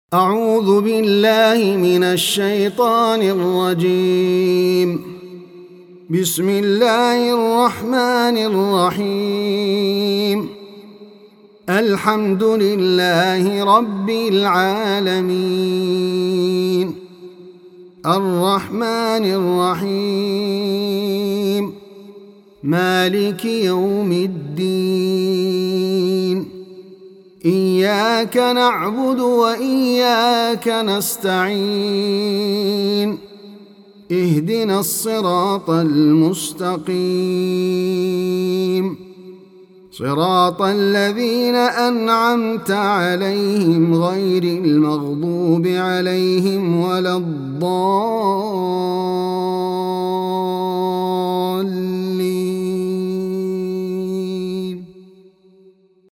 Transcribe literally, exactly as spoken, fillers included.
أعوذ بالله من الشيطان الرجيم. بسم الله الرحمن الرحيم. الحمد لله رب العالمين الرحمن الرحيم مالك يوم الدين. إياك نعبد وإياك نستعين. اهدنا الصراط المستقيم صراط الذين أنعمت عليهم غير المغضوب عليهم ولا الضالين.